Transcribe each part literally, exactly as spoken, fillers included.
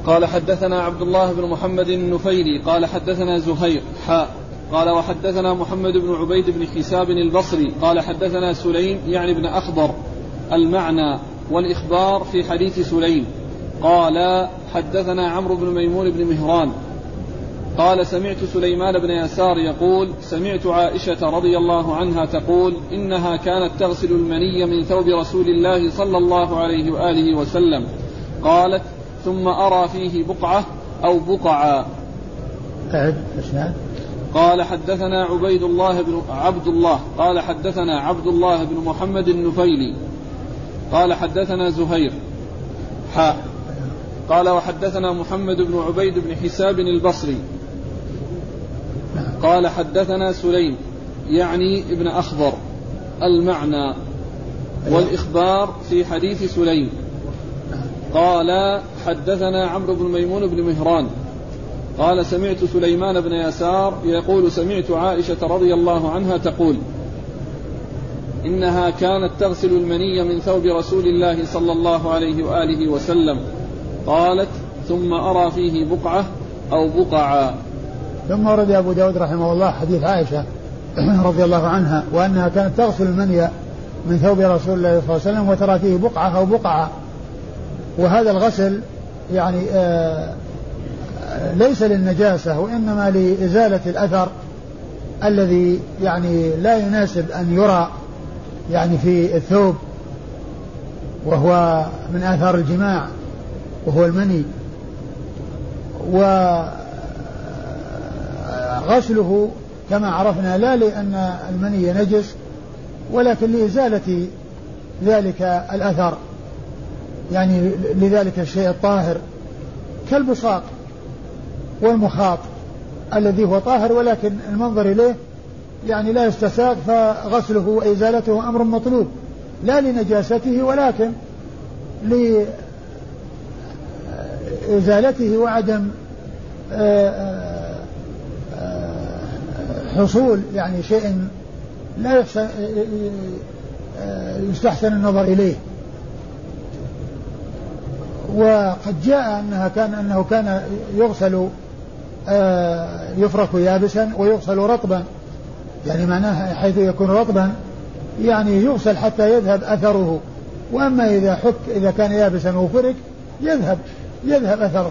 قال حدثنا عبد الله بن محمد النفيلي قال حدثنا زهير حاء قال وحدثنا محمد بن عبيد بن حساب البصري قال حدثنا سليم يعني بن أخضر المعنى والإخبار في حديث سليم. قال حدثنا عمرو بن ميمون بن مهران قال سمعت سليمان بن يسار يقول سمعت عائشة رضي الله عنها تقول إنها كانت تغسل المني من ثوب رسول الله صلى الله عليه وآله وسلم. قالت ثم أرى فيه بقعة أو بقعا. قال حدثنا عبيد الله بن عبد الله قال حدثنا عبد الله بن محمد النفيلي قال حدثنا زهير حاء قال وحدثنا محمد بن عبيد بن حساب البصري قال حدثنا سليم يعني ابن أخضر المعنى والإخبار في حديث سليم. قال حدثنا عمرو بن ميمون بن مهران قال سمعت سليمان بن يسار يقول سمعت عائشة رضي الله عنها تقول إنها كانت تغسل المني من ثوب رسول الله صلى الله عليه وآله وسلم. قالت ثم أرى فيه بقعة أو بقعا. ثم ورد أبو داود رحمه الله حديث عائشة رضي الله عنها وأنها كانت تغسل المني من ثوب رسول الله صلى الله عليه وسلم وترى فيه بقعة أو بقعة. وهذا الغسل يعني آه ليس للنجاسة وإنما لإزالة الأثر الذي يعني لا يناسب أن يرى يعني في الثوب وهو من آثار الجماع وهو المني. وغسله كما عرفنا لا لأن المني نجس ولكن لإزالة ذلك الأثر يعني لذلك الشيء الطاهر كالبصاق والمخاط الذي هو طاهر ولكن المنظر إليه يعني لا يستساغ فغسله وإزالته أمر مطلوب لا لنجاسته ولكن لإزالته وعدم حصول يعني شيء لا يستحسن النظر إليه. وقد جاء أنها كان أنه كان يغسل يفرك يابسا ويغسل رطبا يعني معناه حيث يكون رطبا يعني يغسل حتى يذهب أثره وأما إذا حك إذا كان يابسا وفرك يذهب يذهب أثره.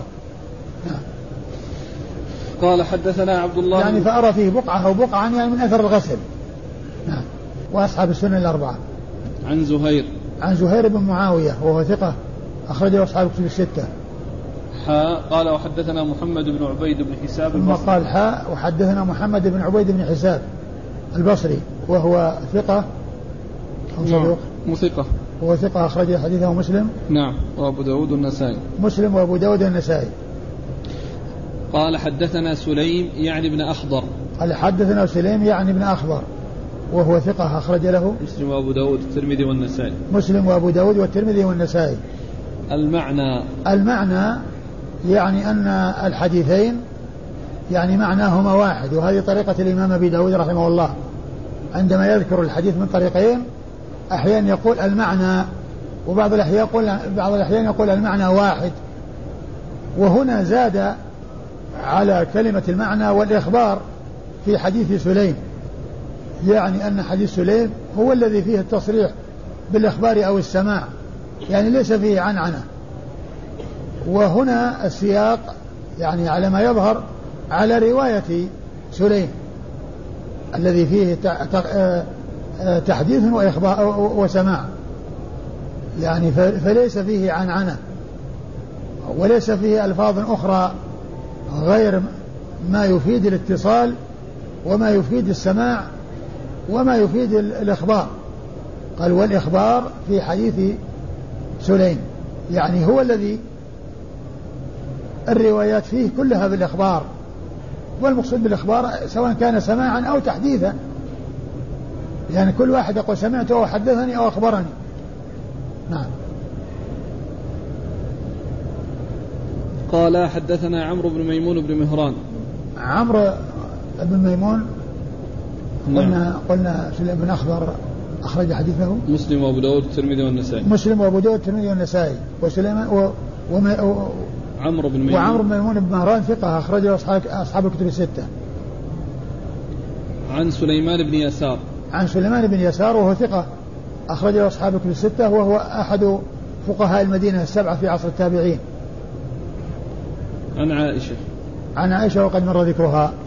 قال حدثنا عبد الله يعني فأرى فيه بقعة أو بقعة يعني من أثر الغسل. نعم. وأصحاب السنة الأربعة. عن زهير عن زهير بن معاوية وهو ثقة أخرجه أصحاب الكتب الستة. حاء قال وحدثنا محمد بن عبيد بن حساب البصري. ثم قال حاء وحدثنا محمد بن عبيد بن حساب البصري وهو ثقة صدوق مثقة وهو ثقة أخرج حديثه مسلم. نعم وأبو داود والنسائي. مسلم وأبو داود والنسائي. قال حدثنا سليم يعني ابن أخضر قال حدثنا سليم يعني ابن أخضر وهو ثقة أخرج له مسلم وأبو داود والترمذي والنسائي. مسلم وأبو داود والترمذي والنسائي. المعنى المعنى يعني أن الحديثين يعني معناهما واحد وهذه طريقة الإمام أبي داود رحمه الله عندما يذكر الحديث من طريقين أحيانا يقول المعنى وبعض الأحيان يقول بعض الأحيان يقول المعنى واحد. وهنا زاد على كلمة المعنى والإخبار في حديث سليم يعني أن حديث سليم هو الذي فيه التصريح بالإخبار أو السماع يعني ليس فيه عنعنة. وهنا السياق يعني على ما يظهر على رواية سليم الذي فيه تحديث وإخبار وسماع يعني فليس فيه عنعنة وليس فيه ألفاظ أخرى غير ما يفيد الاتصال وما يفيد السماع وما يفيد الإخبار. قال والإخبار في حديث سليم يعني هو الذي الروايات فيه كلها بالإخبار والمقصود بالإخبار سواء كان سماعا أو تحديثا يعني كل واحد يقول سمعته أو حدثني أو أخبرني. نعم. قال حدثنا عمرو بن ميمون بن مهران. عمرو بن ميمون قلنا قلنا سليم بن أخضر أخرج حديثه مسلم وأبو داود والترمذي والنسائي. مسلم وأبو داود والترمذي والنسائي. وسليمان و... وما... عمرو بن ميمون وعمرو بن ميمون بن مهران ثقة أخرجه أصحاب أصحاب الكتب الستة. عن سليمان بن يسار عن سليمان بن يسار وهو ثقة أخرجه أصحاب الكتب الستة وهو أحد فقهاء المدينة السبعة في عصر التابعين. عن عائشة عن عائشة وقد مر ذكرها.